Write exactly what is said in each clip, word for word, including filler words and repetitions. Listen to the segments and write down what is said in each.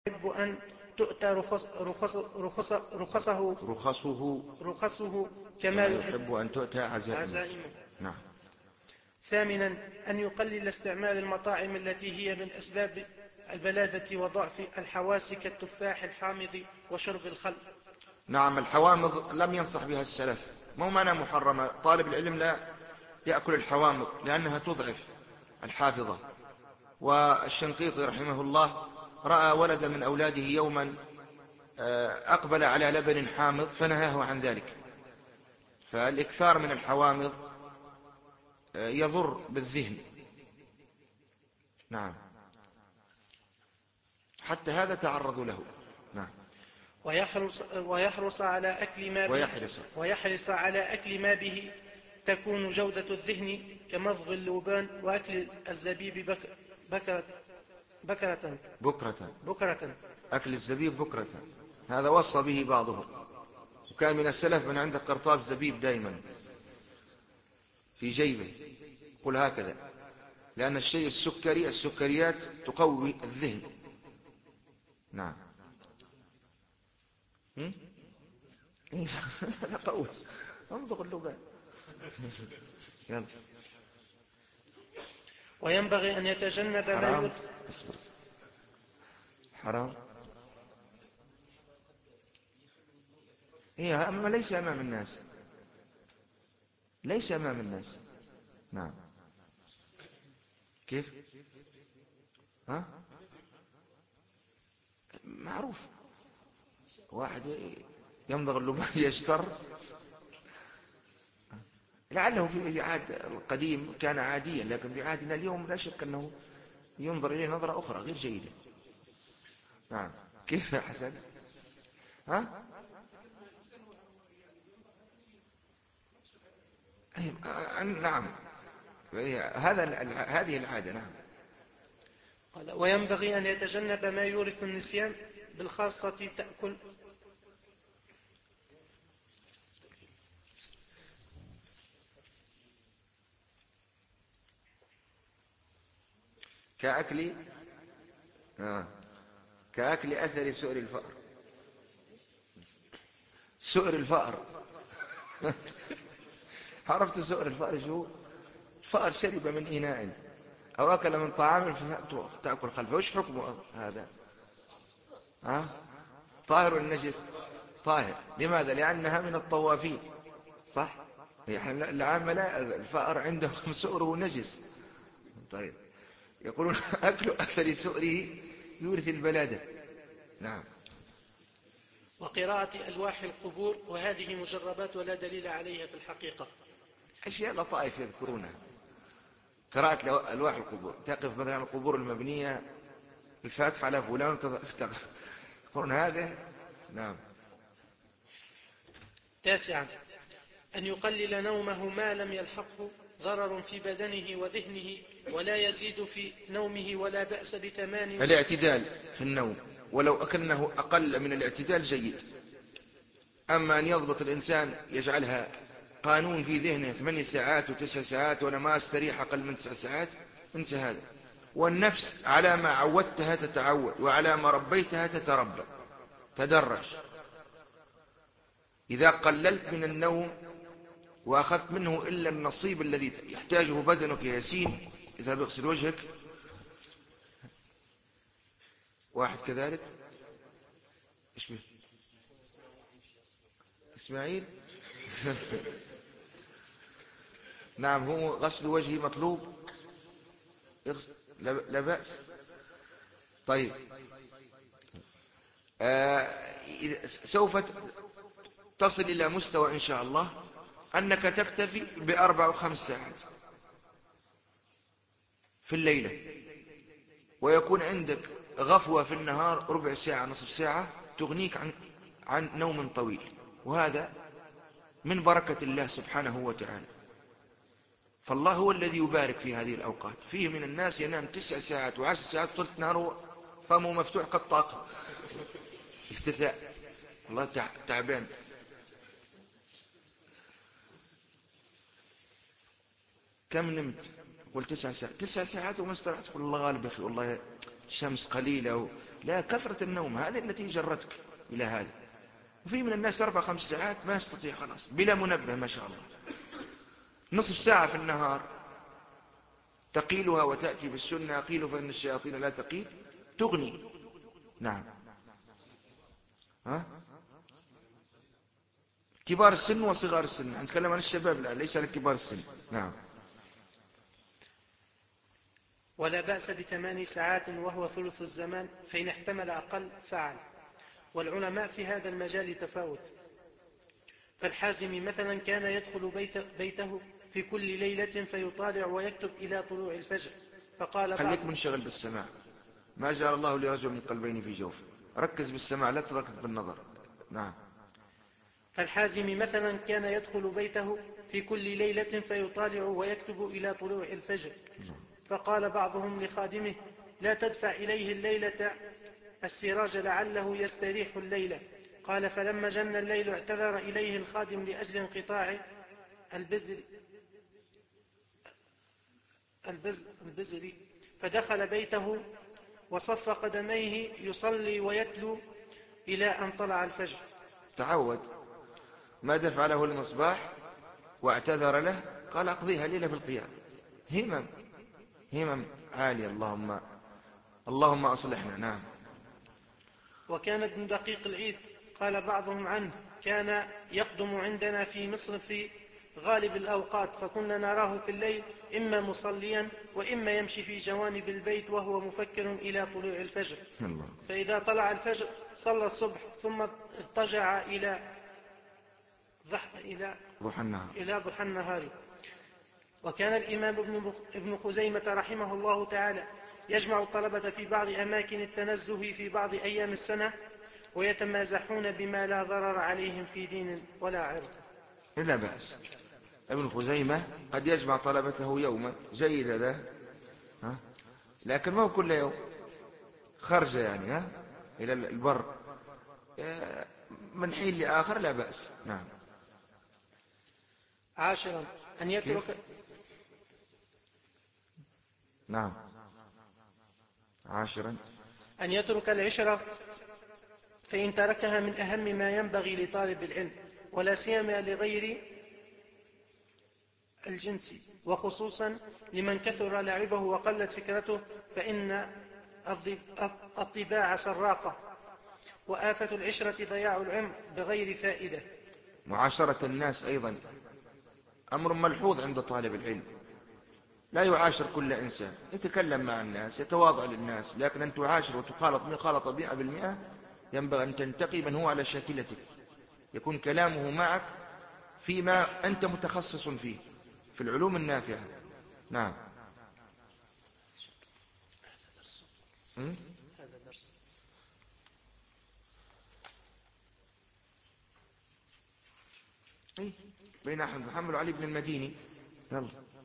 يحب أن تؤتى رخص رخص رخص رخصه رخصه رخصه كما كما يحب يحب أن تؤتى عزائمه. عزائمه. نعم. ثامنا أن يقلل استعمال المطاعم التي هي من أسباب البلادة وضعف الحواس كالتفاح الحامض وشرب الخل. نعم، الحوامض لم ينصح بها السلف، مو معنى محرمة. طالب العلم لا يأكل الحوامض لأنها تضعف الحافظة. والشنقيطي رحمه الله رأى ولدا من أولاده يوما أقبل على لبن حامض فنهاه عن ذلك. فالإكثار من الحوامض يضر بالذهن. نعم، حتى هذا تعرض له. نعم. ويحرص, ويحرص على أكل ما به ويحرص ويحرص على أكل ما به تكون جودة الذهن كمضغ اللبان وأكل الزبيب بك بكرة بكرة بكرة بكرة أكل الزبيب بكرة، هذا وصى به بعضهم. وكان من السلف من عنده قرطاس زبيب دائما في جيبه، قل هكذا، لأن الشيء السكري السكريات تقوي الذهن. نعم. هذا قوي، انظر اللبان. يلا. وينبغي أن يتجنب ما حرام. يؤذي. اصبر. حرام. هي أما ليس أمام الناس، ليس أمام الناس. نعم. كيف؟ ها؟ معروف، واحد يمضغ اللبان يشتر، لعله في عهد القديم كان عاديا، لكن في عهدنا اليوم لا شك أنه ينظر إليه نظرة أخرى غير جيدة. نعم. كيف يا حسن؟ ها؟ نعم، هذا هذه العادة. نعم. وينبغي أن يتجنب ما يورث النسيان، بالخاصة تأكل كأكل آه. كأكل أثر سؤر الفأر. سؤر الفأر. عرفت سؤر الفأر شو؟ الفأر شرب من إناء أو أكل من طعام فتأكل خلفه. وش حكمه هذا؟ ها؟ طاهر النجس؟ طاهر. لماذا؟ لأنها من الطوافين، صح؟ يعني العامة لا، الفأر عندهم سؤره نجس. طيب، يقولون أكل أثر سؤره يورث البلادة. نعم. وقراءة ألواح القبور، وهذه مجربات ولا دليل عليها في الحقيقة. أشياء لطائف يذكرونها. قراءة ألواح القبور، تقف مثلا القبور المبنية الفاتحة على فلان وتستغفر، يقولون هذا. نعم. تاسعا أن يقلل نومه ما لم يلحقه ضرر في بدنه وذهنه، ولا يزيد في نومه ولا بأس بثمان. الاعتدال في النوم، ولو أكنه أقل من الاعتدال جيد. أما أن يضبط الإنسان يجعلها قانون في ذهنه ثماني ساعات وتسع ساعات وأنا ما أستريح أقل من تسع ساعات، انسى هذا. والنفس على ما عودتها تتعود، وعلى ما ربيتها تتربى. تدرج. إذا قللت من النوم وأخذت منه إلا النصيب الذي يحتاجه بدنك يا ياسين، إذا بيغسل وجهك واحد كذلك. إيش به إسماعيل؟ نعم، هو غسل وجهي مطلوب، لا بأس. طيب، آه سوف تصل إلى مستوى إن شاء الله أنك تكتفي بأربع وخمس ساعات في الليلة، ويكون عندك غفوة في النهار ربع ساعة نصف ساعة تغنيك عن عن نوم طويل. وهذا من بركة الله سبحانه وتعالى. فالله هو الذي يبارك في هذه الأوقات. فيه من الناس ينام تسع ساعات وعشر ساعات طول نهاره فمه مفتوح كالطاقة، افتثاء، الله تعبان. كم نمت؟ قل تسع ساعات. تسع ساعات وما استرحت. قل الله غالب يا أخي، والله شمس قليلة، لا، كثرة النوم هذه التي جرتك إلى هذا. وفي من الناس أربع خمس ساعات ما يستطيع، خلاص بلا منبه ما شاء الله. نصف ساعة في النهار تقيلها وتأتي بالسنة، أقيل فإن الشياطين لا تقيل، تغني. نعم. ها؟ كبار السن وصغار السن، نتكلم عن الشباب الآن ليس عن كبار السن. نعم. ولا بأس بثمان ساعات وهو ثلث الزمان، فإن احتمل أقل فعل. والعلماء في هذا المجال تفاوت. فالحازم مثلا كان يدخل بيت بيته في كل ليلة فيطالع ويكتب إلى طلوع الفجر، فقال بعض خليك منشغل بالسماع، ما جعل الله لرجل من قلبين في جوفه، ركز بالسماع لا تركز بالنظر. نعم. فالحازم مثلا كان يدخل بيته في كل ليلة فيطالع ويكتب إلى طلوع الفجر، فقال بعضهم لخادمه: لا تدفع إليه الليلة السراج لعله يستريح الليلة. قال: فلما جن الليل اعتذر إليه الخادم لأجل انقطاع البزر, البزر, البزر فدخل بيته وصف قدميه يصلي ويتلو إلى أن طلع الفجر. تعود، ما دفع له المصباح واعتذر له، قال أقضيها ليلة في القيام. همم همم عالية. اللهم اللهم أصلحنا. نعم. وكان ابن دقيق العيد قال بعضهم عنه: كان يقدم عندنا في مصر في غالب الأوقات، فكنا نراه في الليل إما مصليا وإما يمشي في جوانب البيت وهو مفكر إلى طلوع الفجر. الله. فإذا طلع الفجر صلى الصبح ثم اضطجع إلى ضح إلى ضحى النهار. إلى ضحى النهار. وكان الإمام ابن خزيمة رحمه الله تعالى يجمع الطلبة في بعض أماكن التنزه في بعض أيام السنة ويتمازحون بما لا ضرر عليهم في دين ولا عرض. لا بأس. ابن خزيمة قد يجمع طلبته يوما، جيد له، ها؟ لكن ما هو كل يوم خرج يعني ها إلى البر من حين لآخر، لا بأس. نعم. عاشرا أن يترك كيف؟ نعم. عاشرا أن يترك العشرة، فإن تركها من أهم ما ينبغي لطالب العلم، ولا سيما لغير الجنس، وخصوصا لمن كثر لعبه وقلت فكرته، فإن الطباع سراقة، وآفة العشرة ضياع العمر بغير فائدة. معاشرة الناس أيضا أمر ملحوظ عند طالب العلم، لا يعاشر كل إنسان، يتكلم مع الناس، يتواضع للناس، لكن أن تعاشر وتخالط مخالطة مئة بالمئة ينبغي أن تنتقي من هو على شاكلتك، يكون كلامه معك فيما أنت متخصص فيه، في العلوم النافعة. نعم. هذا درس. أي بين أحمد محمد وعلي بن المديني. يلا.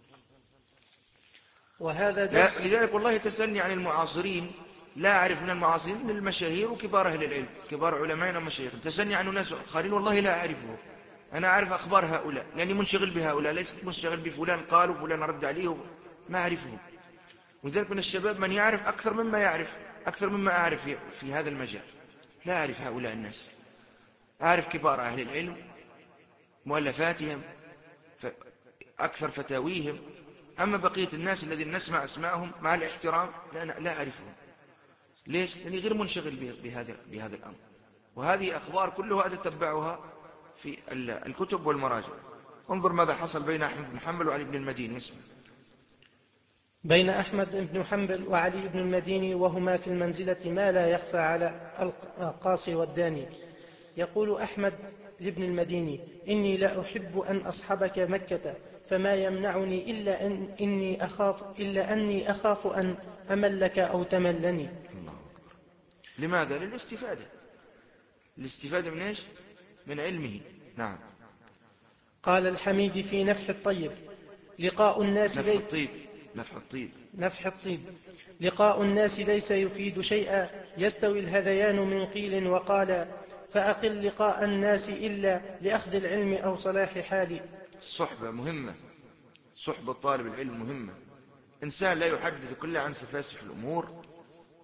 وهذا درس. لذلك والله تسألني عن المعاصرين، لا أعرف من المعاصرين من المشاهير وكبار أهل العلم، كبار علماء ومشايخ. تسألني عن ناس آخرين والله لا أعرفه. أنا أعرف أخبار هؤلاء لأني منشغل بهؤلاء، ليست منشغل بفلان قال وفلان رد عليه، ما أعرفهم. ولذلك من الشباب من يعرف أكثر مما يعرف أكثر مما أعرف في, في هذا المجال. لا أعرف هؤلاء الناس، أعرف كبار أهل العلم، مؤلفاتهم، أكثر فتاويهم. أما بقية الناس الذين نسمع أسماءهم مع الاحترام لا, لا أعرفهم. ليش؟ لأني غير منشغل بهذا, بهذا الأمر. وهذه أخبار كلها أتتبعها في الكتب والمراجع. انظر ماذا حصل بين أحمد بن حنبل وعلي بن المديني. اسمه بين أحمد بن حنبل وعلي بن المديني وهما في المنزلة ما لا يخفى على القاصي والداني. يقول أحمد لابن المديني: إني لا أحب أن أصحبك مكة، فما يمنعني إلا, أن إني أخاف إلا أني أخاف أن أملك أو تملني. الله أكبر. لماذا؟ للاستفادة. الاستفادة من إيش؟ من علمه. نعم. قال الحميد في نفح الطيب: لقاء الناس نفح لي... الطيب نفح الطيب نفح الطيب لقاء الناس ليس يفيد شيئا، يستوي الهذيان من قيل وقال، فأقل لقاء الناس إلا لأخذ العلم أو صلاح حالي. الصحبة مهمة، صحبة طالب العلم مهمة. إنسان لا يحدث كل عن سفاسف الأمور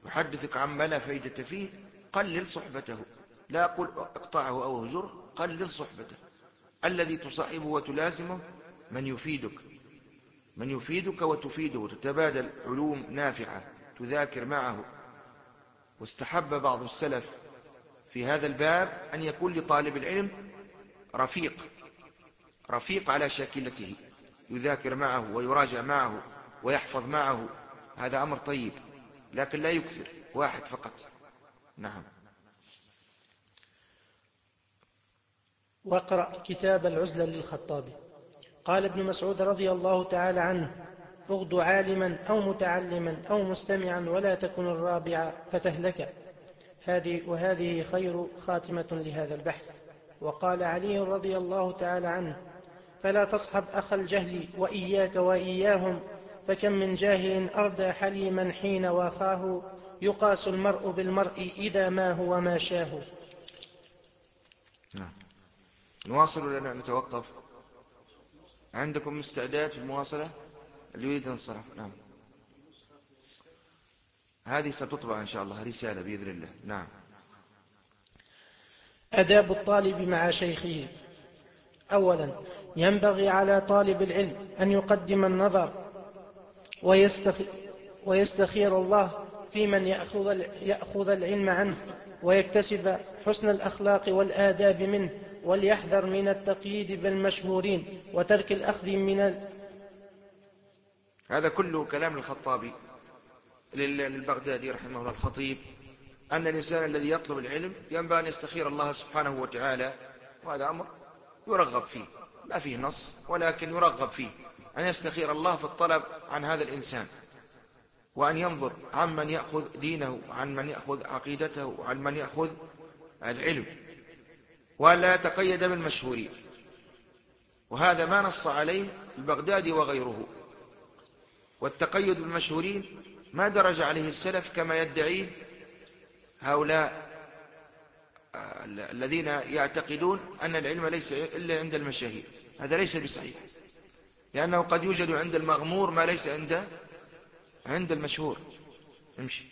يحدثك عما لا فائدة فيه، قلل صحبته. لا أقول اقطعه أو هجره، قلل صحبته. الذي تصاحبه وتلازمه من يفيدك، من يفيدك وتفيده، تتبادل علوم نافعة، تذاكر معه. واستحب بعض السلف في هذا الباب أن يكون لطالب العلم رفيق، رفيق على شاكلته، يذاكر معه ويراجع معه ويحفظ معه. هذا أمر طيب، لكن لا يكثر، واحد فقط. نعم. واقرأ كتاب العزلة للخطابي. قال ابن مسعود رضي الله تعالى عنه: اغد عالما أو متعلما أو مستمعا ولا تكن الرابع فتهلك. هذه وهذه خير خاتمة لهذا البحث. وقال علي رضي الله تعالى عنه: فلا تصحب أخ الجهل وإياك وإياهم، فكم من جاهل أردى حليما حين واخاه، يقاس المرء بالمرء إذا ما هو ما شاه. نعم. نواصل ولا نتوقف؟ عندكم استعداد في المواصلة؟ اللي يريد انصرف. نعم. هذه ستطبع إن شاء الله رسالة بإذن الله. نعم. آداب الطالب مع شيخه. أولا، ينبغي على طالب العلم أن يقدم النظر ويستخير الله في من يأخذ العلم عنه، ويكتسب حسن الأخلاق والآداب منه، وليحذر من التقييد بالمشهورين وترك الأخذ من ال... هذا كله كلام الخطابي للبغدادي رحمه الله الخطيب، أن الإنسان الذي يطلب العلم ينبغي أن يستخير الله سبحانه وتعالى، وهذا أمر يرغب فيه، ما فيه نص ولكن يرغب فيه أن يستخير الله في الطلب عن هذا الإنسان، وأن ينظر عمن يأخذ دينه، عن من يأخذ عقيدته، وعن من يأخذ العلم، ولا يتقيد بالمشهورين. وهذا ما نص عليه البغدادي وغيره. والتقيد بالمشهورين ما درج عليه السلف كما يدعيه هؤلاء الذين يعتقدون أن العلم ليس إلا عند المشاهير. هذا ليس بصحيح، لأنه قد يوجد عند المغمور ما ليس عند عند المشهور. امشي.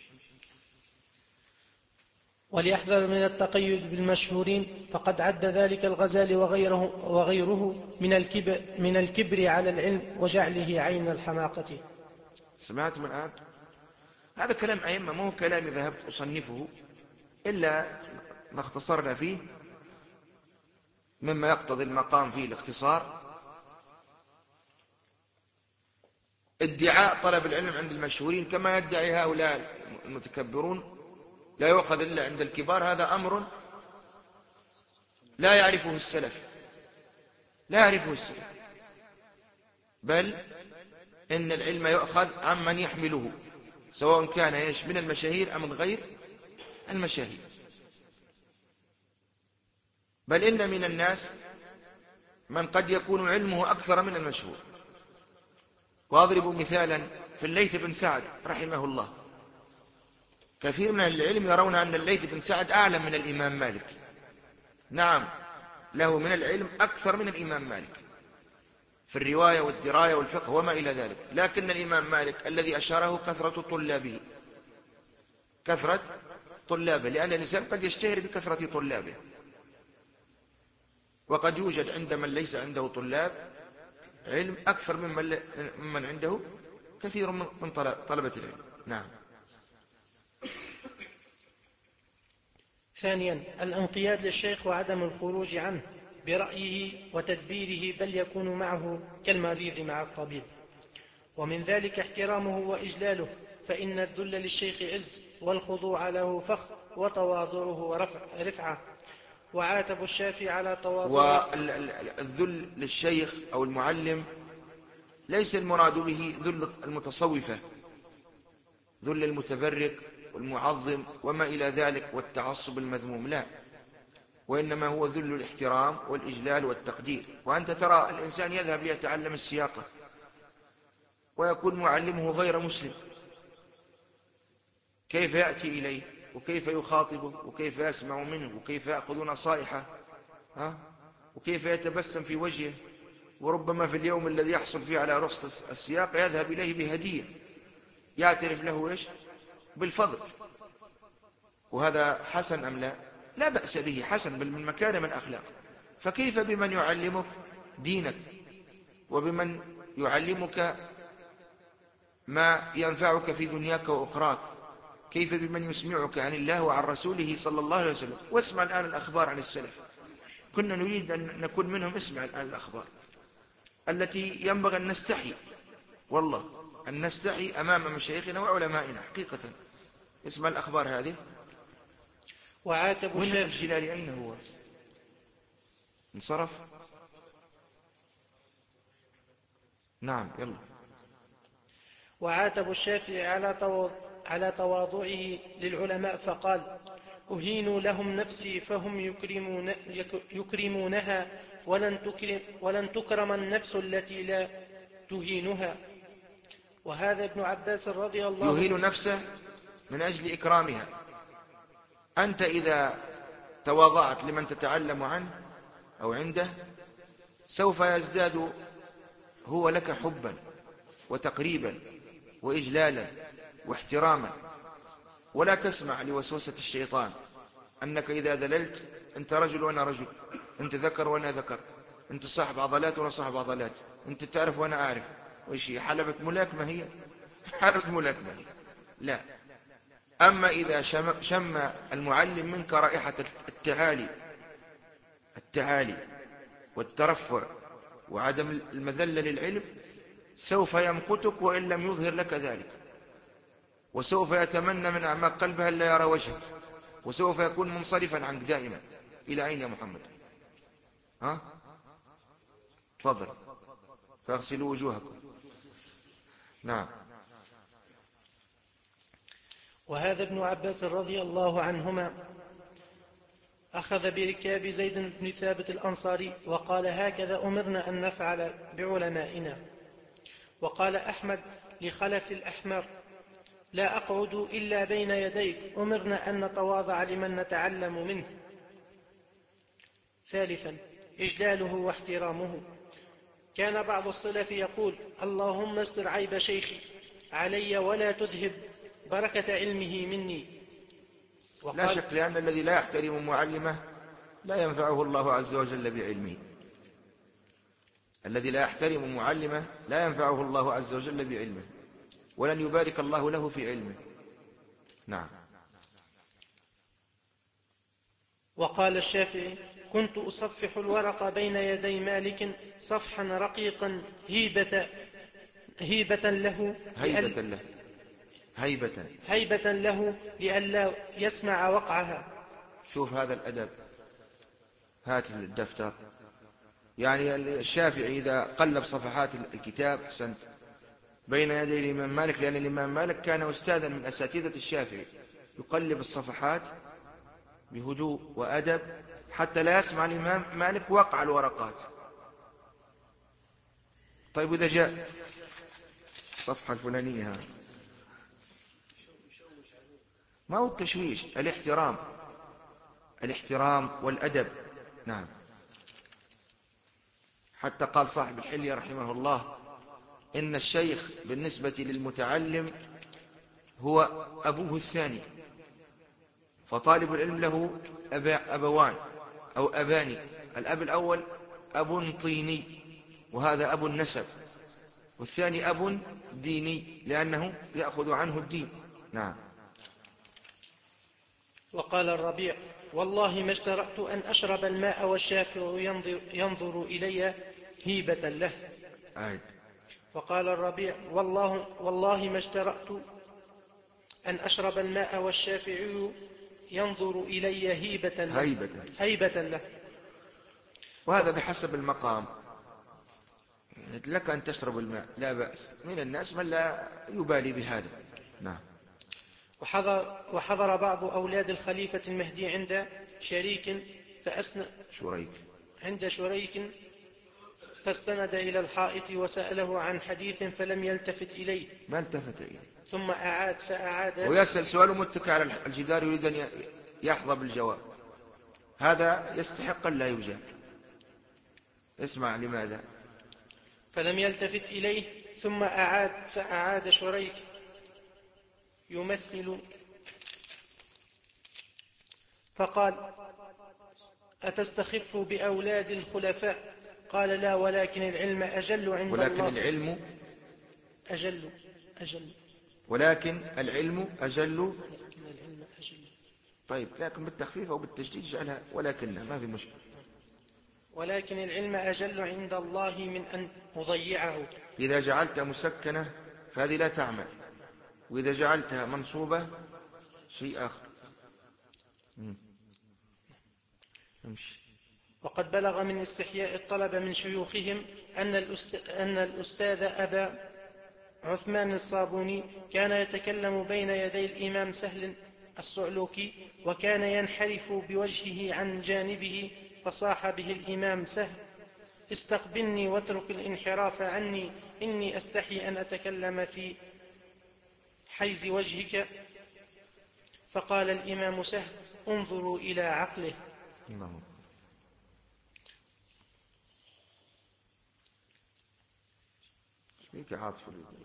وليحذر من التقيد بالمشهورين، فقد عد ذلك الغزالي وغيره, وغيره من الكبر, من الكبر على العلم وجعله عين الحماقة. سمعتم الآن؟ هذا كلام أئمة، ما هو كلام ذهبت أصنفه، إلا ما اختصرنا فيه مما يقتضي المقام فيه الاختصار. ادعاء طلب العلم عند المشهورين كما يدعي هؤلاء المتكبرون لا يؤخذ إلا عند الكبار، هذا أمر لا يعرفه السلف، لا يعرفه السلف، بل إن العلم يؤخذ عمن يحمله، سواء كان إيش من المشاهير أم من غير المشاهير. بل إن من الناس من قد يكون علمه أكثر من المشهور. وأضرب مثالا في الليث بن سعد رحمه الله. كثير من العلم يرون أن الليث بن سعد أعلم من الإمام مالك. نعم، له من العلم أكثر من الإمام مالك في الرواية والدراية والفقه وما إلى ذلك، لكن الإمام مالك الذي أشاره كثرة طلابه، كثرة طلابه، لأن الإنسان قد يشتهر بكثرة طلابه، وقد يوجد عند من ليس عنده طلاب علم أكثر ممن من عنده كثير من طلبة العلم. نعم. ثانيا، الانقياد للشيخ وعدم الخروج عنه برأيه وتدبيره، بل يكون معه كالمريض مع الطبيب. ومن ذلك احترامه وإجلاله، فإن الذل للشيخ عز، والخضوع له فخر، وتواضعه رفعة. وعاتب الشافي على تواضعه. والذل للشيخ أو المعلم ليس المراد به ذل المتصوفة، ذل المتبرك والمعظم وما إلى ذلك والتعصب المذموم، لا، وإنما هو ذل الاحترام والإجلال والتقدير. وأنت ترى الإنسان يذهب ليتعلم السياقة ويكون معلمه غير مسلم، كيف يأتي إليه وكيف يخاطبه وكيف يسمع منه وكيف يأخذ نصائحه، ها؟ وكيف يتبسم في وجهه، وربما في اليوم الذي يحصل فيه على رخصة السياقة يذهب إليه بهدية يعترف له إيش؟ بالفضل. وهذا حسن أم لا؟ لا بأس به، حسن، بل من مكارم الأخلاق. فكيف بمن يعلمك دينك وبمن يعلمك ما ينفعك في دنياك وأخراك؟ كيف بمن يسمعك عن الله وعن رسوله صلى الله عليه وسلم؟ واسمع الآن الأخبار عن السلف، كنا نريد أن نكون منهم. اسمع الآن الأخبار التي ينبغي أن نستحي، والله أن نستحي أمام مشايخنا وعلمائنا حقيقة. اسمع الأخبار هذه. وعاتب وين الشافعي الجلالي؟ أين هو؟ انصرف؟ نعم يلا. وعاتب الشافعي على على تواضعه للعلماء فقال: أهين لهم نفسي فهم يكرمون يكرمونها، ولن تكرم, ولن تكرم النفس التي لا تهينها. وهذا ابن عباس رضي الله عنه يهين نفسه من أجل إكرامها. أنت إذا تواضعت لمن تتعلم عنه أو عنده سوف يزداد هو لك حبا وتقريبا وإجلالا واحتراما. ولا تسمع لوسوسة الشيطان أنك إذا ذللت أنت رجل وأنا رجل، أنت ذكر وأنا ذكر، أنت صاحب عضلات وأنا صاحب عضلات، أنت تعرف وأنا أعرف. وإيش هي حلبة ملاكمة؟ هي حلبة ملاكمة هي. لا. أما إذا شم, شم المعلم منك رائحة التعالي التعالي والترفع وعدم المذلة للعلم سوف يمقتك وإن لم يظهر لك ذلك، وسوف يتمنى من أعماق قلبها لا يرى وجهك، وسوف يكون منصرفا عنك دائما. إلى أين يا محمد؟ ها؟ تفضل. فاغسلوا وجوهكم. نعم. وهذا ابن عباس رضي الله عنهما أخذ بركاب زيد بن ثابت الأنصاري وقال: هكذا أمرنا أن نفعل بعلمائنا. وقال أحمد لخلف الأحمر: لا أقعد إلا بين يديك، أمرنا أن نتواضع لمن نتعلم منه. ثالثا، إجلاله واحترامه. كان بعض السلف يقول: اللهم استر عيب شيخي علي ولا تذهب بركة علمه مني. لا شك، لأن الذي لا يحترم معلمه لا ينفعه الله عز وجل بعلمه. الذي لا يحترم معلمه لا ينفعه الله عز وجل بعلمه، ولن يبارك الله له في علمه. نعم. وقال الشافعي: كنت أصفح الورق بين يدي مالك صفحا رقيقا هيبة, هيبة له هيبة له هيبة هيبة له لئلا يسمع وقعها. شوف هذا الأدب. هات الدفتر. يعني الشافعي إذا قلب صفحات الكتاب أحسنت بين يدي الإمام مالك، لأن الإمام مالك كان أستاذا من أساتذة الشافعي، يقلب الصفحات بهدوء وأدب حتى لا يسمع الإمام مالك وقع الورقات. طيب إذا جاء الصفحة الفلانية، ما هو التشويش، الاحترام الاحترام والأدب. نعم. حتى قال صاحب الحلية رحمه الله: إن الشيخ بالنسبة للمتعلم هو أبوه الثاني، فطالب العلم له أبا أبوان أو أباني. الأب الأول أب طيني وهذا أب النسب، والثاني أب ديني لأنه يأخذ عنه الدين. نعم. وقال الربيع: والله ما اشترأت أن أشرب الماء والشافع ينظر, ينظر إلي هيبة له. عاد. وقال الربيع: والله, والله ما اشترأت أن أشرب الماء والشافع ينظر إلي هيبة له, هيبة. هيبة له. وهذا بحسب المقام. لك أن تشرب الماء لا بأس، من الناس من لا يبالي بهذا. نعم. وحضر, وحضر بعض أولاد الخليفة المهدي عند شريك فأسن شريك عند شريك فاستند إلى الحائط وسأله عن حديث فلم يلتفت إليه، ما التفت إليه، ثم أعاد فأعاد ويسأل سؤال متكئ على الجدار يريد أن يحظى بالجواب. هذا يستحق أن لا يجاب. اسمع لماذا. فلم يلتفت إليه، ثم أعاد فأعاد شريك يمثل فقال: أتستخف بأولاد الخلفاء؟ قال: لا، ولكن العلم أجل عند ولكن الله. العلم أجل أجل ولكن العلم أجل. ولكن العلم أجل. طيب، لكن بالتخفيف أو بالتشديد جعلها ولكن، ما في مشكلة. ولكن العلم أجل عند الله من أن أضيعه. إذا جعلت مسكنة فهذه لا تعمل، وإذا جعلتها منصوبة شيء آخر. امشي. وقد بلغ من استحياء الطلبة من شيوخهم أن الأستاذ, أن الأستاذ أبا عثمان الصابوني كان يتكلم بين يدي الإمام سهل الصعلوكي، وكان ينحرف بوجهه عن جانبه، فصاح به الإمام سهل: استقبلني واترك الانحراف عني، إني أستحي أن أتكلم في حيز وجهك. فقال الإمام سهل: انظروا إلى عقله. الله. فيك عاطف الوجود.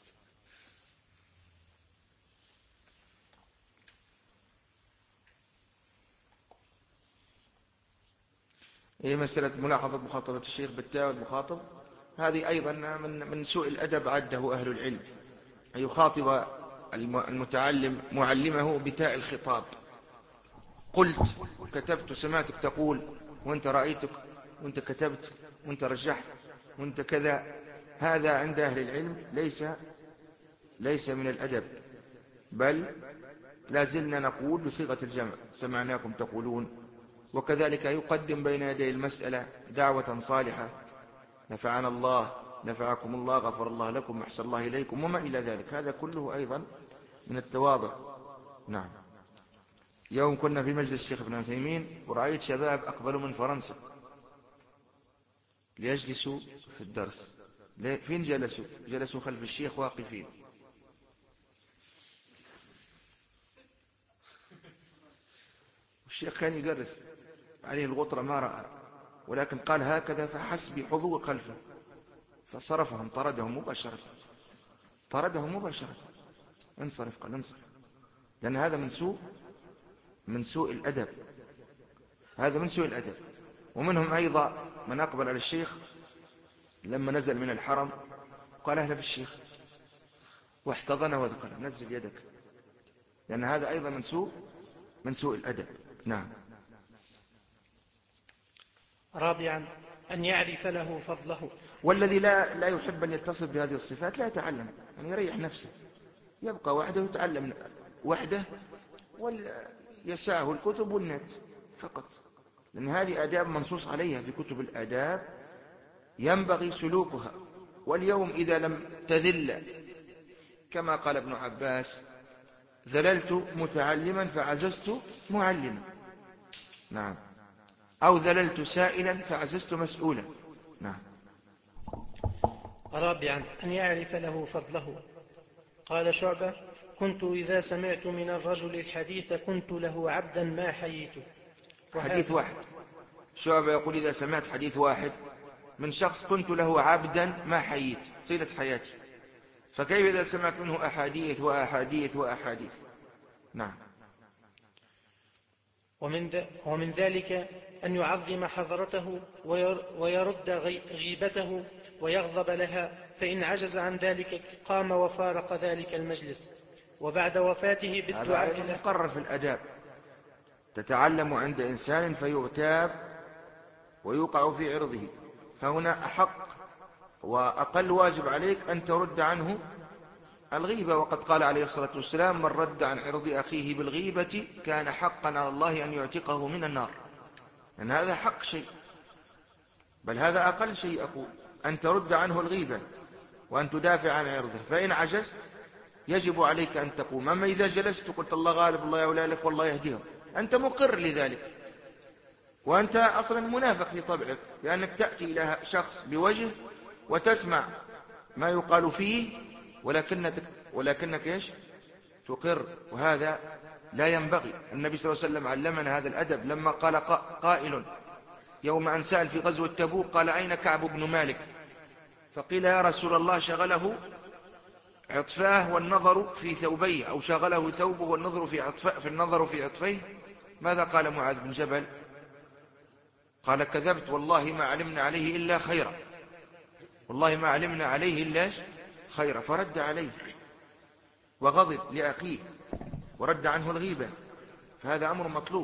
هي مسألة ملاحظة مخاطبة الشيخ بالتاء والمخاطب، هذه أيضا من من سوء الأدب عده أهل العلم، أن يخاطب المتعلم معلمه بتاء الخطاب. قلت، كتبت، سمعتك تقول، وانت رأيتك، وانت كتبت، وانت رجحت، وانت كذا. هذا عند أهل العلم ليس ليس من الأدب، بل لازلنا نقول بصيغة الجمع: سمعناكم تقولون. وكذلك يقدم بين يدي المسألة دعوة صالحة: نفعنا الله، نفعكم الله، غفر الله لكم، أحسن الله إليكم، وما إلى ذلك. هذا كله أيضا من التواضع. نعم. يوم كنا في مجلس الشيخ ابن عثيمين، ورأيت شباب أقبلوا من فرنسا ليجلسوا في الدرس. فين جلسوا؟ جلسوا خلف الشيخ واقفين. الشيخ كان يدرس عليه الغطرة ما رأى، ولكن قال هكذا فحس بحضور خلفه، فصرفهم، طردهم مباشرة، طردهم مباشرة. انصرف، قال انصرف، لأن هذا من سوء من سوء الأدب، هذا من سوء الأدب. ومنهم أيضا من أقبل على الشيخ لما نزل من الحرم، قال أهلا بالشيخ، واحتضنه وذكر: نزل يدك، لأن هذا أيضا من سوء من سوء الأدب. نعم. رابعا: أن يعرف له فضله. والذي لا لا يحب أن يتصف بهذه الصفات لا يتعلم، يعني يريح نفسه، يبقى وحده يتعلم وحده، ويسعه الكتب والنت فقط، لأن هذه آداب منصوص عليها في كتب الآداب، ينبغي سلوكها. واليوم إذا لم تذل، كما قال ابن عباس: ذللت متعلما فعززت معلما. نعم. أو ذللت سائلا فعززت مسؤولا. نعم. رابعا: أن يعرف له فضله. قال شعبة: كنت إذا سمعت من الرجل الحديث كنت له عبدا ما حييته. حديث واحد، شعبة يقول إذا سمعت حديث واحد من شخص كنت له عبدا ما حييت طيلة حياتي، فكيف إذا سمعت منه أحاديث وأحاديث وأحاديث. نعم. ومن, ومن ذلك أن يعظم حضرته ويرد غيبته ويغضب لها، فإن عجز عن ذلك قام وفارق ذلك المجلس. وبعد وفاته بالدعاء هذا له. مقرر في الأداب، تتعلم عند إنسان فيغتاب ويوقع في عرضه، فهنا أحق وأقل واجب عليك أن ترد عنه الغيبة. وقد قال عليه الصلاة والسلام: من رد عن عرض أخيه بالغيبة كان حقا على الله أن يعتقه من النار. لأن هذا حق شيء، بل هذا أقل شيء أقول، أن ترد عنه الغيبة وأن تدافع عن عرضه. فإن عجزت يجب عليك أن تقوم. أما إذا جلست وقلت الله غالب، الله يولى لك، والله يهديهم، أنت مقر لذلك، وأنت أصلا منافق في طبعك، لأنك تأتي إلى شخص بوجه وتسمع ما يقال فيه، ولكنك, ولكنك إيش؟ تقر، وهذا لا ينبغي. النبي صلى الله عليه وسلم علمنا هذا الأدب لما قال قائل يوم أن سأل في غزوة تبوك، قال: أين كعب بن مالك؟ فقيل: يا رسول الله شغله عطفاه والنظر في ثوبيه، أو شغله ثوبه والنظر في عطفه في النظر في عطفيه. ماذا قال معاذ بن جبل؟ قال كذبت والله ما علمنا عليه إلا خيرا، والله ما علمنا عليه إلا خيرا، فرد عليه وغضب لأخيه ورد عنه الغيبة، فهذا أمر مطلوب.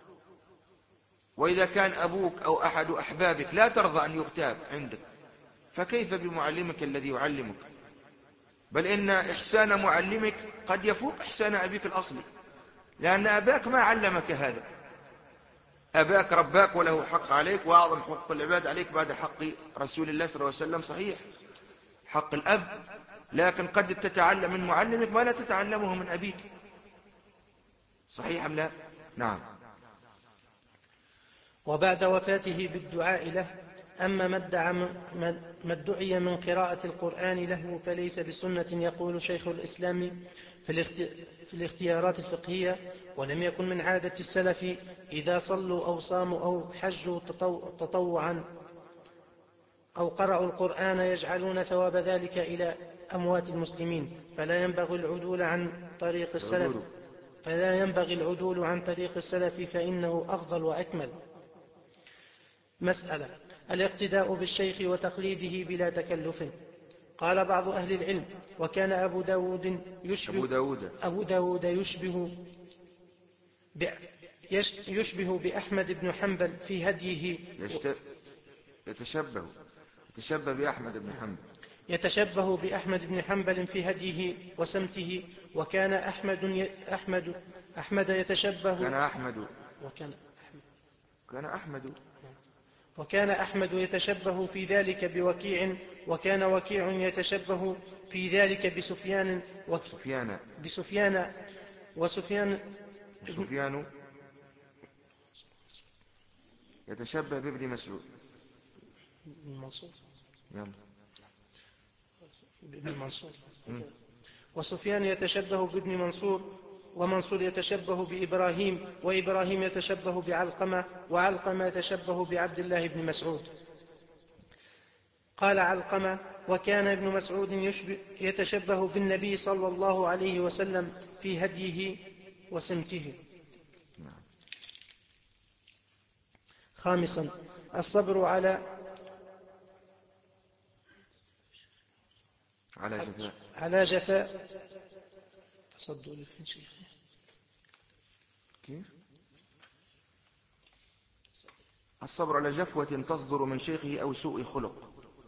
وإذا كان أبوك أو أحد أحبابك لا ترضى أن يغتاب عندك، فكيف بمعلمك الذي يعلمك؟ بل إن إحسان معلمك قد يفوق إحسان أبيك الأصلي، لأن أباك ما علمك هذا، أباك رباك وله حق عليك، وأعظم حق العباد عليك بعد حق رسول الله صلى الله عليه وسلم صحيح حق الأب، لكن قد تتعلم من معلمك ما لا تتعلمه من أبيك، صحيح أم لا؟ نعم. وبعد وفاته بالدعاء له. أما ما ادعى ما ادعي من قراءة القرآن له فليس بسنة، يقول شيخ الإسلام في الاختيارات الفقهية: ولم يكن من عادة السلف إذا صلوا أو صاموا أو حجوا تطوعا أو قرأوا القرآن يجعلون ثواب ذلك إلى أموات المسلمين، فلا ينبغي العدول عن طريق السلف فلا ينبغي العدول عن طريق السلف فإنه أفضل وأكمل. مسألة: الاقتداء بالشيخ وتقليده بلا تكلف. قال بعض أهل العلم: وكان أبو داود يشبه, أبو داود. أبو داود يشبه, يشبه بأحمد بن حنبل في هديه، يتشبه يتشبه بأحمد بن حنبل يتشبه بأحمد بن حنبل في هديه وسمته. وكان أحمد أحمد أحمد يتشبه كان أحمد وكان أحمد كان أحمد وكان أحمد يتشبه في ذلك بوكيع، وكان وكيع يتشبه في ذلك بسفيان و... سفيان بسفيان وسفيان سفيان يتشبه بابن مسعود بن منصور يلا بن منصور وسفيان يتشبه بابن منصور، ومنصور يتشبه بإبراهيم، وإبراهيم يتشبه بعلقمة، وعلقمة يتشبه بعبد الله بن مسعود. قال علقمة: وكان ابن مسعود يتشبه بالنبي صلى الله عليه وسلم في هديه وسمته. خامسا: الصبر على على جفاء على جفاء تصدوا لفين شيخي كيف؟ الصبر على جفوة تصدر من شيخه أو سوء خلق.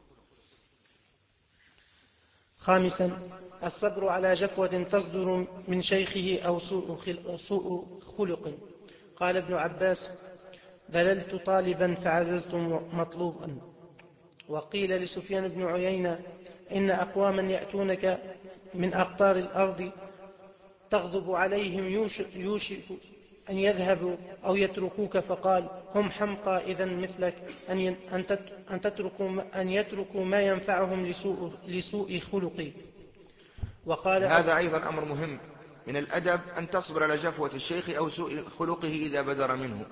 خامسا: الصبر على جفوة تصدر من شيخه أو سوء خلق. قال ابن عباس: ذللت طالبا فعززت مطلوبا. وقيل لسفيان بن عيينة: إن أقواما يأتونك من أقطار الأرض تغضب عليهم يوشك أن يذهبوا أو يتركوك، فقال: هم حمقى إذا مثلك أن تتركوا أن يتركوا ما ينفعهم لسوء, لسوء خلقي. وقال هذا أيضا أمر مهم من الأدب، أن تصبر على جفوة الشيخ أو سوء خلقه إذا بدر منه.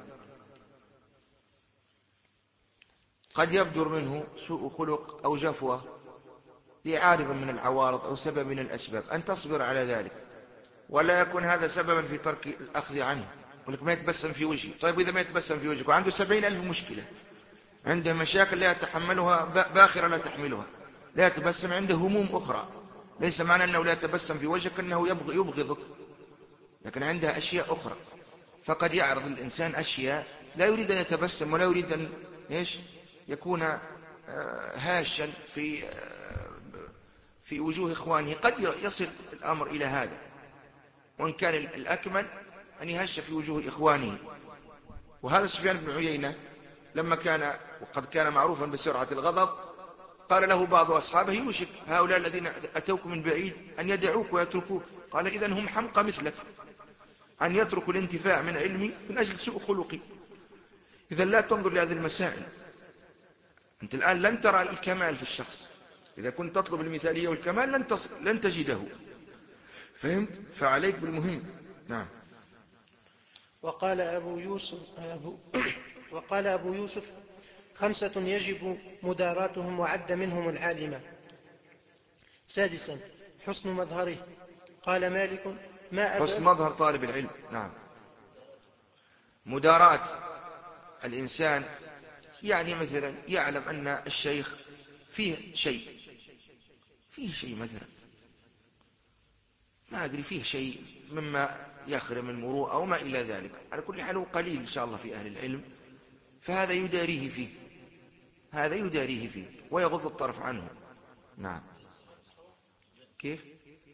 قد يبدر منه سوء خلق أو جفوة لعارض من العوارض أو سبب من الأسباب، أن تصبر على ذلك، ولا يكون هذا سببا في ترك الأخذ عنه. يقول لك ما يتبسم في وجهي. طيب إذا ما يتبسم في وجهك وعنده سبعين ألف مشكلة، عنده مشاكل لا يتحملها، باخرة لا تحملها، لا يتبسم، عنده هموم أخرى، ليس معنى أنه لا يتبسم في وجهك أنه يبغضك، لكن عندها أشياء أخرى. فقد يعرض الإنسان أشياء لا يريد أن يتبسم ولا يريد أن إيش يكون هاشا في في وجوه إخوانه، قد يصل الأمر إلى هذا، وإن كان الأكمل أن يهش في وجوه إخوانه. وهذا سفيان بن عيينة لما كان وقد كان معروفا بسرعة الغضب، قال له بعض أصحابه: يوشك هؤلاء الذين أتوك من بعيد أن يدعوك ويتركوك. قال: إذن هم حمقى مثلك، أن يتركوا الانتفاع من علمي من أجل سوء خلقي. إذن لا تنظر لهذه المسائل، أنت الآن لن ترى الكمال في الشخص، إذا كنت تطلب المثالية والكمال لن, تص... لن تجده، فهمت؟ فعليك بالمهم. نعم. وقال أبو يوسف أبو وقال أبو يوسف: خمسة يجب مداراتهم، وعد منهم العالمة. سادسا: حسن مظهره. قال مالك: ما حسن أبعد مظهر طالب العلم. نعم. مداراة الإنسان، يعني مثلا يعلم أن الشيخ فيه شيء فيه شيء مثلا ما أدري فيه شيء مما يخرم المروءة أو ما إلى ذلك، على كل حال هو قليل إن شاء الله في أهل العلم، فهذا يداريه فيه هذا يداريه فيه ويغض الطرف عنه. نعم. كيف؟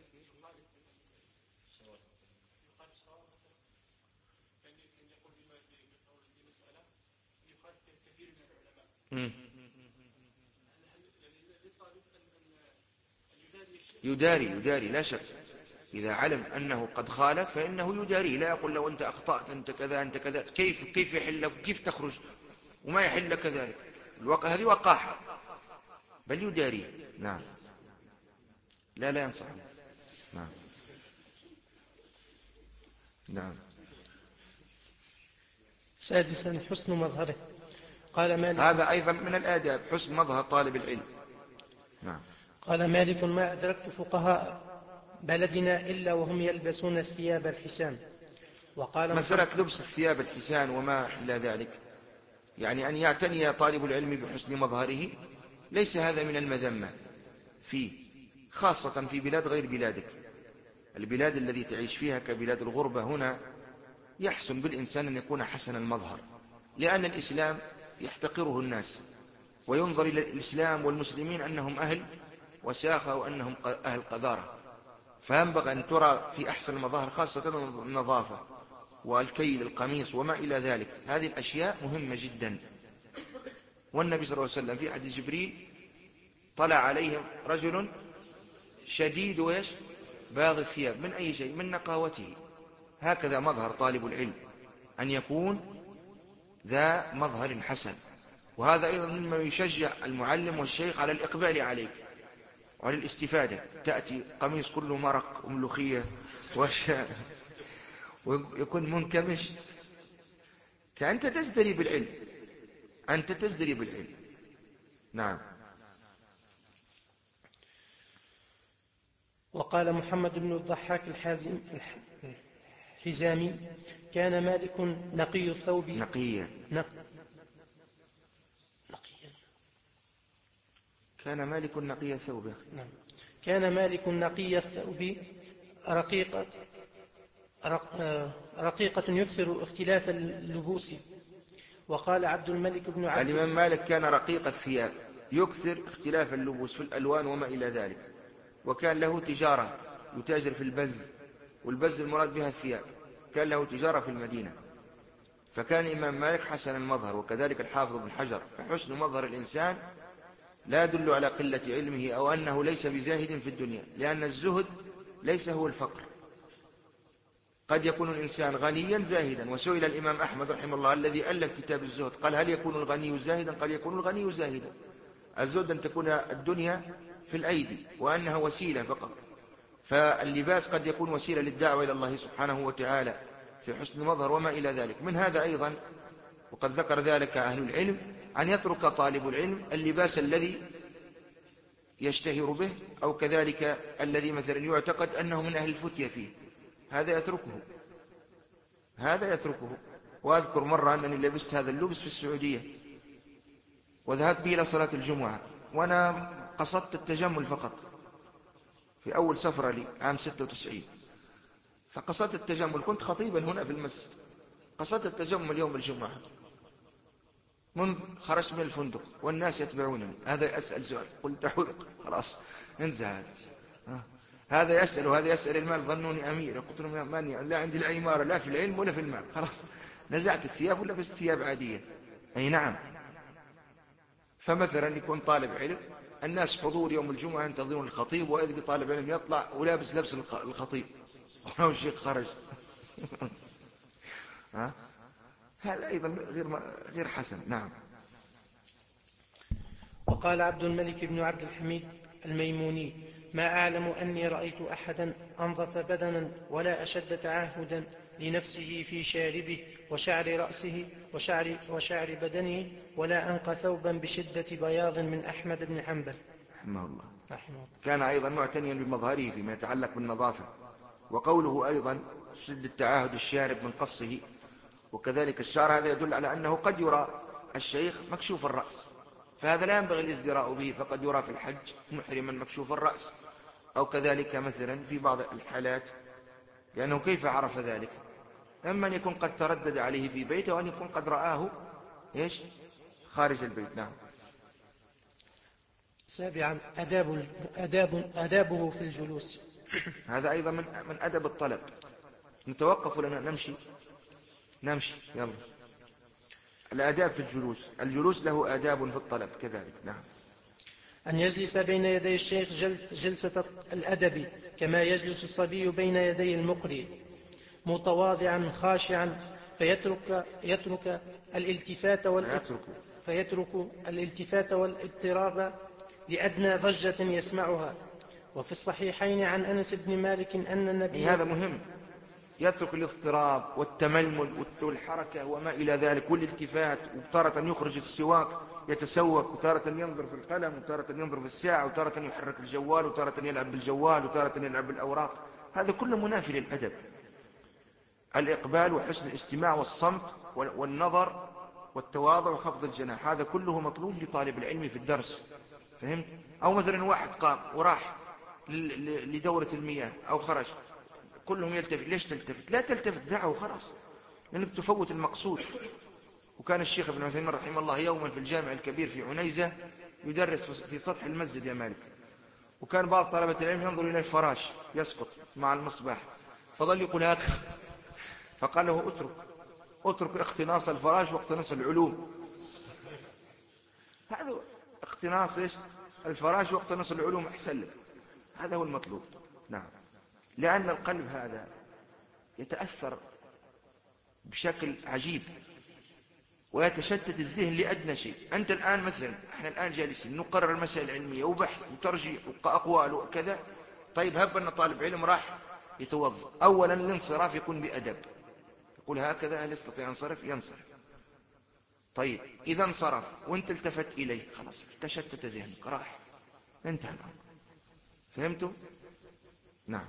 مم. يداري يداري لا شك، إذا علم أنه قد خالف فإنه يداري، لا يقول لو أنت أخطأت أنت كذا أنت كذا، كيف كيف يحل لك كيف تخرج وما يحل لك كذلك، الوقع هذه وقاحة، بل يداري. نعم. لا لا ينصح. نعم. نعم. سادسا حسن مظهره. قال مالك هذا أيضا من الآداب، حسن مظهر طالب العلم. نعم. قال مالك ما أدركت فقهاء بلدنا إلا وهم يلبسون الثياب الحسان. وقال مسألة محمد لبس الثياب الحسان وما إلى ذلك، يعني أن يعتني طالب العلم بحسن مظهره، ليس هذا من المذمة فيه، خاصة في بلاد غير بلادك. البلاد التي تعيش فيها كبلاد الغربة هنا يحسن بالإنسان أن يكون حسن المظهر، لأن الإسلام يحتقره الناس وينظر إلى الإسلام والمسلمين أنهم أهل وساخة وأنهم أهل قذارة، فينبغي أن ترى في أحسن المظاهر، خاصة النظافة والكيل القميص وما إلى ذلك، هذه الأشياء مهمة جدا. والنبي صلى الله عليه وسلم في حديث جبريل طلع عليهم رجل شديد ويش باغ الثياب، من أي شيء؟ من نقاوته. هكذا مظهر طالب العلم، أن يكون ذا مظهر حسن، وهذا أيضا مما يشجع المعلم والشيخ على الإقبال عليك وعلى الاستفادة. تأتي قميص كله مرق وملوخية وشاء ويكون منكمش، فأنت تزدري بالعلم أنت تزدري بالعلم. نعم. وقال محمد بن الضحاك الحازم الحزامي كان مالك نقي الثوب نقيا نق... نقيا كان مالك نقي ثوبه. نعم. كان مالك نقي الثوب رقيقة رقيقة يكثر اختلاف اللبوس. وقال عبد الملك بن عبد الإمام مالك كان رقيق الثياب، يكثر اختلاف اللبوس في الألوان وما إلى ذلك، وكان له تجارة يتاجر في البز، والبز المراد بها الثياب، كان له تجارة في المدينة، فكان الإمام مالك حسن المظهر، وكذلك الحافظ بن حجر. فحسن مظهر الإنسان لا يدل على قلة علمه أو أنه ليس بزاهد في الدنيا، لأن الزهد ليس هو الفقر، قد يكون الإنسان غنيا زاهدا. وسئل الإمام أحمد رحمه الله الذي ألف كتاب الزهد قال هل يكون الغني زاهدا؟ قال يكون الغني زاهدا. الزهد أن تكون الدنيا في الأيدي وأنها وسيلة فقط، فاللباس قد يكون وسيلة للدعوة إلى الله سبحانه وتعالى في حسن المظهر وما إلى ذلك. من هذا أيضا، وقد ذكر ذلك أهل العلم، أن يترك طالب العلم اللباس الذي يشتهر به أو كذلك الذي مثلا يعتقد أنه من أهل الفتية فيه، هذا يتركه هذا يتركه وأذكر مرة أنني لبست هذا اللبس في السعودية وذهبت به إلى صلاة الجمعة، وأنا قصدت التجمل فقط في أول سفرة لي عام ستة وتسعين، فقصدت التجمل، كنت خطيبا هنا في المسجد، قصدت التجمل يوم الجمعة، منذ خرجت من الفندق والناس يتبعونني، هذا يسأل سؤال قلت أحذق خلاص انزل هذا هذا يسأل وهذا يسأل المال، ظنوني أمير، قلت لهم ماني لا عندي لا إمارة لا في العلم ولا في المال، خلاص نزعت الثياب ولبست ثياب عادية. أي نعم. فمثلا يكون طالب علم، الناس حضور يوم الجمعة ينتظرون الخطيب، وإذ طالب علم يطلع ولابس لبس الخطيب ولو الشيخ خرج ها؟ هذا أيضا غير غير حسن. نعم. وقال عبد الملك بن عبد الحميد الميموني ما أعلم أني رأيت أحدا أنظف بدنا ولا أشد تعاهدا لنفسه في شاربه وشعر رأسه وشعر, وشعر بدنه ولا أنقى ثوبا بشدة بياض من أحمد بن حنبل رحمه الله. رحمه الله. كان أيضا معتنيا بمظهره فيما يتعلق بالنظافة. وقوله أيضا شد التعاهد الشارب من قصه وكذلك الشعر هذا يدل على أنه قد يرى الشيخ مكشوف الرأس، فهذا لا ينبغي الازدراء به، فقد يرى في الحج محرما مكشوف الرأس، أو كذلك مثلا في بعض الحالات، لأنه كيف عرف ذلك؟ إما أن يكون قد تردد عليه في بيته، وأن يكون قد رآه إيش خارج البيت. نعم. سابعا أداب أداب أدابه في الجلوس. هذا أيضا من من أدب الطلب. نتوقف ولا نمشي؟ نمشي يلا. الآداب في الجلوس، الجلوس له آداب في الطلب كذلك. نعم. أن يجلس بين يدي الشيخ جلسة الأدب كما يجلس الصبي بين يدي المقرئ، متواضعا خاشعا، فيترك يترك الالتفات فيترك فيترك الالتفات والاضطراب لأدنى ضجة يسمعها. وفي الصحيحين عن أنس بن مالك أن النبي، هذا مهم، يترك الاضطراب والتململ والحركة وما إلى ذلك والالتفات، وتارة يخرج السواك يتسوق، وتارة ينظر في القلم، وتارة ينظر في الساعة، وتارة يحرك الجوال، وتارة يلعب بالجوال، وتارة يلعب بالأوراق. هذا كله منافي للأدب. الإقبال وحسن الاستماع والصمت والنظر والتواضع وخفض الجناح، هذا كله مطلوب لطالب العلم في الدرس. فهمت؟ أو مثلا واحد قام وراح لدورة المياه أو خرج، كلهم يلتفت. ليش تلتفت؟ لا تلتفت، دعه خلاص، لأنك تفوت المقصود. وكان الشيخ ابن عثيمين رحمه الله يوما في الجامع الكبير في عنيزة يدرس في سطح المسجد يا مالك، وكان بعض طلبة العلم ينظر إلى الفراش يسقط مع المصباح، فظل يقول هكذا، فقال له اترك اترك اقتناص الفراش واقتناص العلوم. هذا اقتناص ايش؟ الفراش واقتناص العلوم أحسن لك، هذا هو المطلوب. نعم. لأن القلب هذا يتأثر بشكل عجيب، ويتشتت الذهن لأدنى شيء. أنت الآن مثلا، احنا الآن جالسين نقرر المسائل العلمية وبحث وترجيح وأقوال وكذا. طيب هب أن طالب علم راح يتوضا، أولا الانصراف يكون بأدب، يقول هكذا هل يستطيع ينصرف؟ ينصرف. طيب إذا انصرف وانت التفت إليه، خلاص تشتت ذهنك، راح، انتهى الأمر. فهمتم؟ نعم.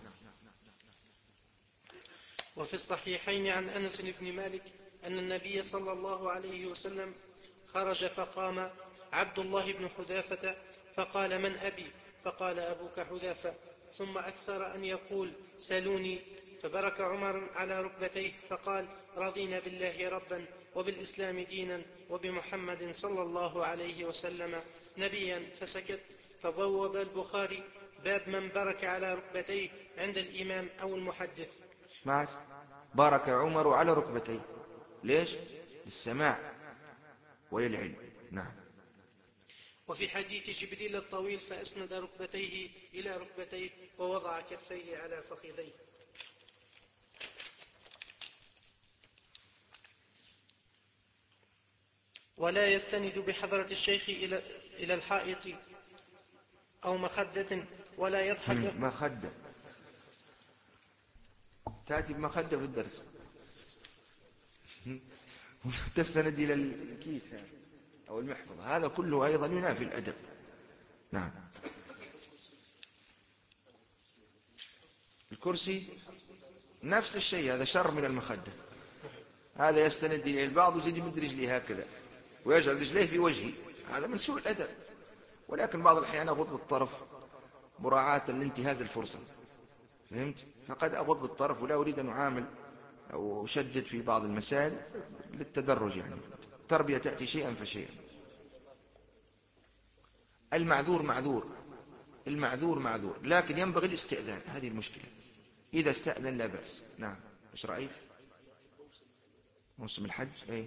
وفي الصحيحين عن أنس بن مالك أن النبي صلى الله عليه وسلم خرج فقام عبد الله بن حذافة فقال من أبي؟ فقال أبوك حذافة، ثم أكثر أن يقول سلوني، فبرك عمر على ركبتيه فقال رضينا بالله ربا وبالإسلام دينا وبمحمد صلى الله عليه وسلم نبيا، فسكت. فبوب البخاري باب من برك على ركبتيه عند الإمام أو المحدث. اسمعت؟ بارك عمر على ركبتيه، ليش؟ للسماع وللعلم. نعم. وفي حديث جبريل الطويل فأسند ركبتيه إلى ركبتيه ووضع كفيه على فخذيه. ولا يستند بحضرة الشيخ إلى إلى الحائط أو مخدة، ولا يضحك. مخدة، تأتي بمخدة في الدرس تستند إلى الكيس أو المحفظة، هذا كله أيضا ينافي الأدب. نعم. الكرسي نفس الشيء، هذا شر من المخدة، هذا يستند إلى البعض ويزيد يمد رجليه هكذا ويجعل رجليه في وجهه، هذا من سوء الأدب. ولكن بعض الأحيان أغض الطرف مراعاة لانتهاز الفرصة. فهمت؟ فقد أغض الطرف ولا أريد أن أعامل أو أشدد في بعض المسائل للتدرج، يعني التربية تأتي شيئا فشيئا. المعذور معذور، المعذور معذور، لكن ينبغي الاستئذان، هذه المشكلة. إذا استأذن لا بأس. نعم. إيش رأيت؟ موسم الحج أي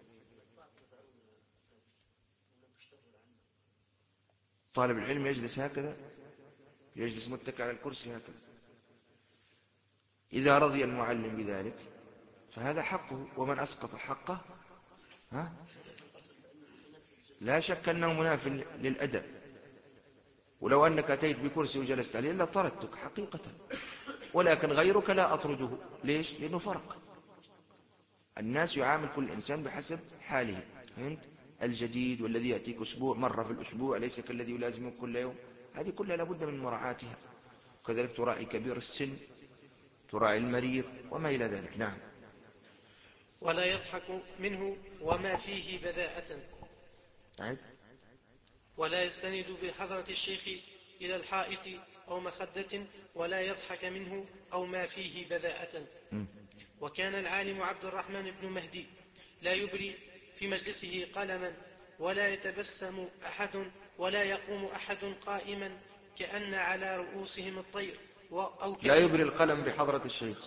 طالب العلم يجلس هكذا، يجلس متكئ على الكرسي هكذا، إذا رضي المعلم بذلك فهذا حقه، ومن أسقط حقه ها؟ لا شك أنه مناف للأدب. ولو أنك أتيت بكرسي وجلست عليه لطردتك حقيقة، ولكن غيرك لا أطرده. ليش؟ لأنه فرق. الناس يعامل كل إنسان بحسب حاله. فهمت؟ الجديد والذي يأتيك أسبوع مرة في الأسبوع ليس كالذي يلازمك كل يوم، هذه كلها لابد من مراعاتها. وكذلك تراعي كبير السن، تراعي المريض وما إلى ذلك. نعم. ولا يضحك منه وما فيه بذاءة. عيد. ولا يستند بحضرة الشيخ إلى الحائط أو مخدة ولا يضحك منه أو ما فيه بذاءة. م. وكان العالم عبد الرحمن بن مهدي لا يبري في مجلسه قلما ولا يتبسم أحد ولا يقوم أحد قائما كأن على رؤوسهم الطير أو لا كأن يبري القلم بحضرة الشيخ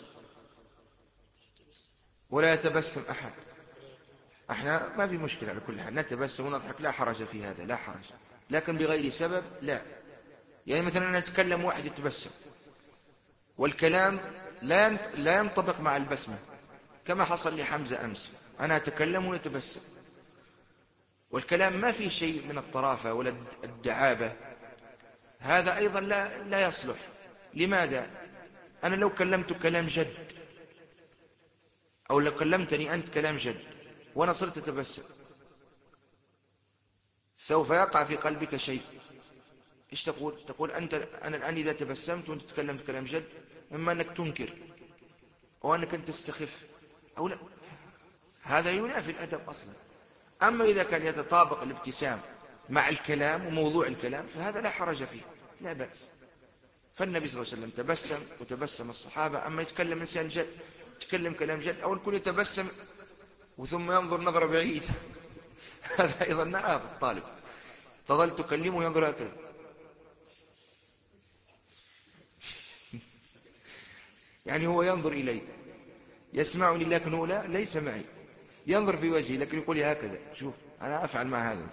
ولا يتبسم أحد. احنا ما في مشكلة على كل حال، نتبسم ونضحك لا حرج في هذا، لا حرج، لكن بغير سبب لا. يعني مثلا نتكلم واحد يتبسم والكلام لا لا ينطبق مع البسمة، كما حصل لحمزة أمس، أنا أتكلم ويتبسم والكلام ما فيه شيء من الطرافة ولا الدعابة، هذا أيضا لا, لا يصلح. لماذا؟ أنا لو كلمت كلام جد أو لو كلمتني أنت كلام جد وأنا صرت أتبسم سوف يقع في قلبك شيء. إيش تقول؟ تقول أنت أنا الآن إذا تبسمت وأنت تكلمت كلام جد إما أنك تنكر أو أنك أنت تستخف أو لا، هذا ينافي الأدب أصلا. أما إذا كان يتطابق الابتسام مع الكلام وموضوع الكلام فهذا لا حرج فيه، لا بأس. فالنبي صلى الله عليه وسلم تبسم وتبسم الصحابة. أما يتكلم إنسان جد يتكلم كلام جد أو الكل يتبسم وثم ينظر نظرة بعيدة هذا أيضا نعم الطالب تظل تكلمه ينظر هكذا يعني هو ينظر إلي يسمعني لكن هو لا ليس معي، ينظر في وجهي لكن يقول لي هكذا شوف أنا أفعل مع هذا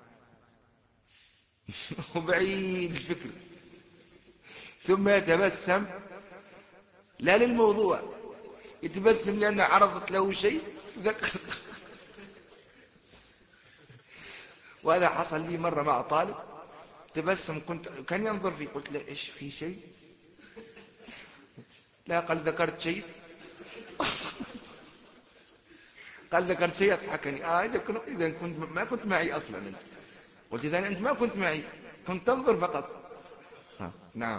وبعيد الفكر، ثم يتبسم لا للموضوع، يتبسم لأن عرضت له شيء ذكر. وهذا حصل لي مرة مع طالب تبسم كنت كان ينظر في، قلت له إيش في شيء؟ لا قال ذكرت شيء قال ذكرت شيء يضحكني. آه إذا كنت, إذا كنت ما كنت معي أصلا أنت. قلت إذا أنت ما كنت معي كنت تنظر فقط. ها. نعم.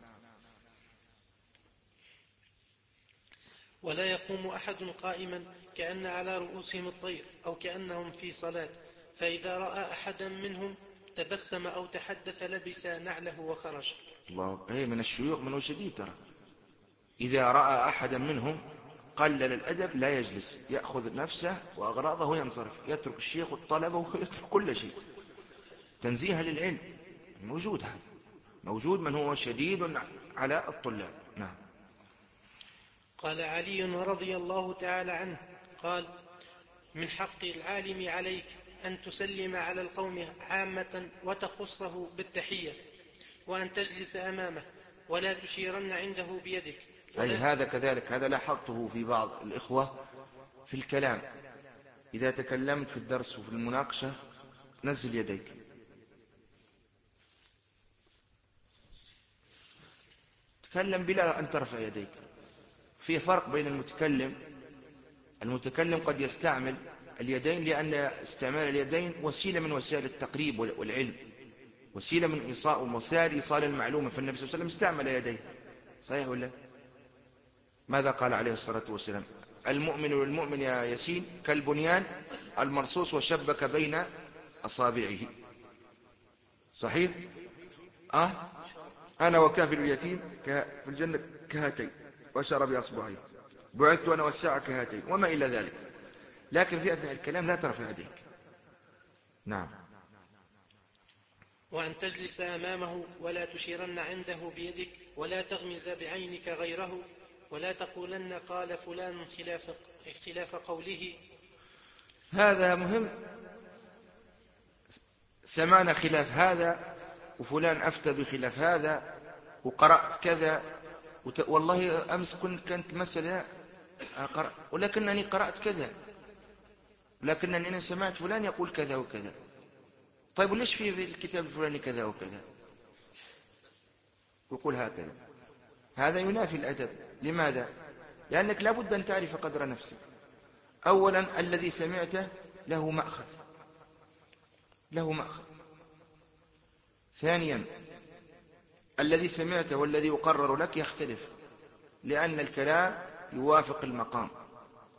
ولا يقوم أحد قائما كأن على رؤوسهم الطير أو كأنهم في صلاة، فإذا رأى أحدا منهم تبسم أو تحدث لبس نعله وخرج. الله إيه من الشيوخ من هو شديد ترى، إذا رأى أحدا منهم قلل الأدب لا يجلس، يأخذ نفسه وأغراضه وينصرف، يترك الشيخ والطلبة ويترك كل شيء تنزيها للعلم. موجود هذا، موجود من هو شديد على الطلاب. نعم. قال علي رضي الله تعالى عنه قال: من حق العالم عليك أن تسلم على القوم عامة وتخصه بالتحية، وأن تجلس أمامه ولا تشيرن عنده بيدك. أي هذا كذلك، هذا لاحظته في بعض الإخوة في الكلام، إذا تكلمت في الدرس وفي المناقشة نزل يديك، تكلم بلا أن ترفع يديك. في فرق بين المتكلم، المتكلم قد يستعمل اليدين لأن استعمال اليدين وسيلة من وسائل التقريب والعلم، وسيلة من إيصاء وسائل إيصال المعلومة، فالنبي صلى الله عليه وسلم استعمل يديه، صحيح ولا؟ ماذا قال عليه الصلاة والسلام؟ المؤمن والمؤمن يا ياسين كالبنيان المرصوص وشبك بين أصابعه، صحيح؟ أه؟ أنا وكافل اليتيم في الجنة كهاتين، وأشار بأصبعيه، بعثت أنا والساعة كهاتين، وما إلى ذلك. لكن في أثناء الكلام لا ترفع يديك. نعم. وأن تجلس أمامه ولا تشيرن عنده بيدك ولا تغمز بعينك غيره ولا تقولن قال فلان خلاف, خلاف قوله. هذا مهم، سمعنا خلاف هذا وفلان أفتى بخلاف هذا وقرأت كذا وت... والله أمس كنت كانت مسألة قرأ... ولكنني قرأت كذا، ولكنني أنا سمعت فلان يقول كذا وكذا. طيب وليش في الكتاب الفلاني كذا وكذا؟ يقول هكذا. هذا ينافي الأدب. لماذا؟ لأنك لابد أن تعرف قدر نفسك. أولا الذي سمعته له مأخذ، له مأخذ. ثانيا الذي سمعته والذي يقرر لك يختلف، لأن الكلام يوافق المقام.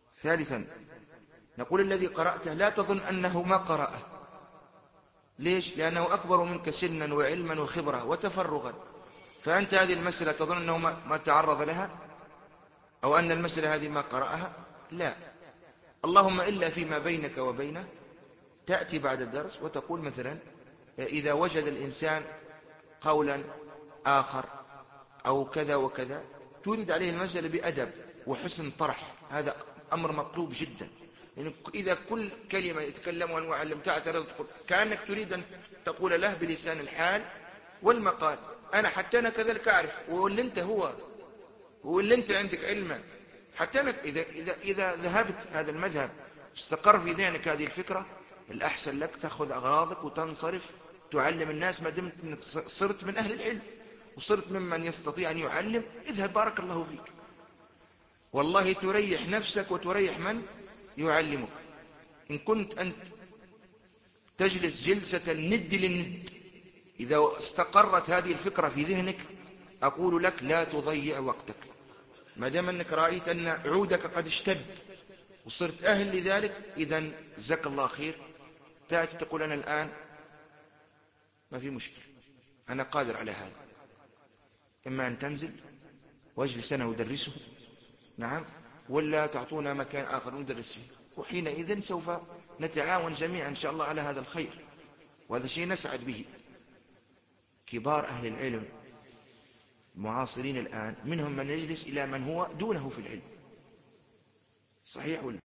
ثالثا نقول الذي قرأته لا تظن أنه ما قرأه. ليش؟ لأنه أكبر منك سنا وعلما وخبرة وتفرغا، فأنت هذه المسألة تظن أنه ما تعرض لها، أو أن المسألة هذه ما قرأها. لا، اللهم إلا فيما بينك وبينه تأتي بعد الدرس وتقول مثلا إذا وجد الإنسان قولا آخر أو كذا وكذا، تورد عليه المسألة بأدب وحسن طرح، هذا أمر مطلوب جدا. يعني إذا كل كلمة يتكلمها المعلم تعترض تقول كأنك تريد أن تقول له بلسان الحال والمقال أنا حتى أنا كذلك أعرف، واللي أنت هو واللي أنت عندك علمه. حتى أنا إذا, إذا, إذا ذهبت هذا المذهب استقر في ذهنك هذه الفكرة، الأحسن لك تأخذ أغراضك وتنصرف تعلم الناس، ما دمت صرت من أهل العلم وصرت ممن يستطيع أن يعلم. اذهب بارك الله فيك، والله تريح نفسك وتريح من يعلمك. إن كنت أنت تجلس جلسة الند للند، إذا استقرت هذه الفكرة في ذهنك أقول لك لا تضيع وقتك، ما دام أنك رأيت أن عودك قد اشتد وصرت أهل لذلك، إذن جزاك الله خير. تأتي تقول أنا الآن ما في مشكلة، أنا قادر على هذا، إما أن تنزل واجلس أنا أدرسه، نعم، ولا تعطونا مكان آخر ندرس فيه، وحينئذ سوف نتعاون جميعا إن شاء الله على هذا الخير، وهذا شيء نسعد به. كبار أهل العلم المعاصرين الآن منهم من يجلس إلى من هو دونه في العلم، صحيح ولا؟